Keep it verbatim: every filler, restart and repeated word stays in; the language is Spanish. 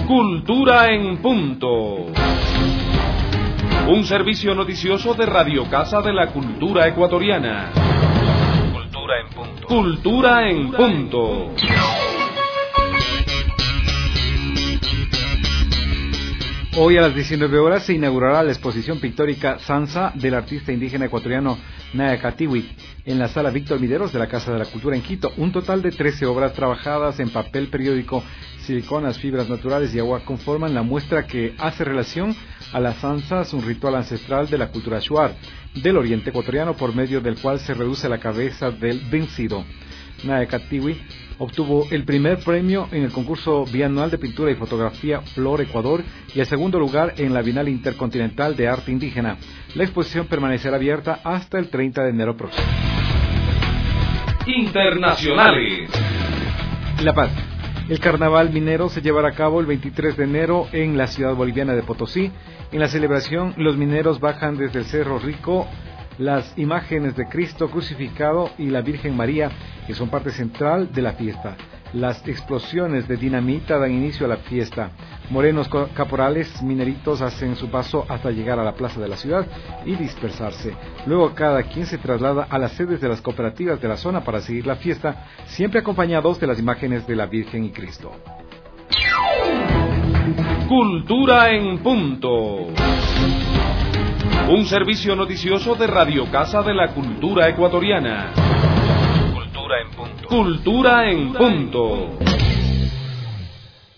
Cultura en punto. Un servicio noticioso de Radio Casa de la Cultura Ecuatoriana. Cultura en punto. Cultura en punto. Hoy a las diecinueve horas se inaugurará la exposición pictórica Sansa del artista indígena ecuatoriano Naya Catiwi en la sala Víctor Mideros de la Casa de la Cultura en Quito. Un total de trece obras trabajadas en papel periódico, siliconas, fibras naturales y agua conforman la muestra que hace relación a las Sansas, un ritual ancestral de la cultura shuar del oriente ecuatoriano por medio del cual se reduce la cabeza del vencido. Naya Catiwi obtuvo el primer premio en el concurso bianual de pintura y fotografía Flor Ecuador y el segundo lugar en la Bienal Intercontinental de Arte Indígena. La exposición permanecerá abierta hasta el treinta de enero próximo. Internacionales. La Paz. El carnaval minero se llevará a cabo el veintitrés de enero en la ciudad boliviana de Potosí. En la celebración, los mineros bajan desde el Cerro Rico las imágenes de Cristo crucificado y la Virgen María, que son parte central de la fiesta. Las explosiones de dinamita dan inicio a la fiesta. Morenos caporales mineritos hacen su paso hasta llegar a la plaza de la ciudad y dispersarse. Luego cada quien se traslada a las sedes de las cooperativas de la zona para seguir la fiesta, siempre acompañados de las imágenes de la Virgen y Cristo. Cultura en punto. Un servicio noticioso de Radio Casa de la Cultura Ecuatoriana. Cultura en punto. Cultura en punto.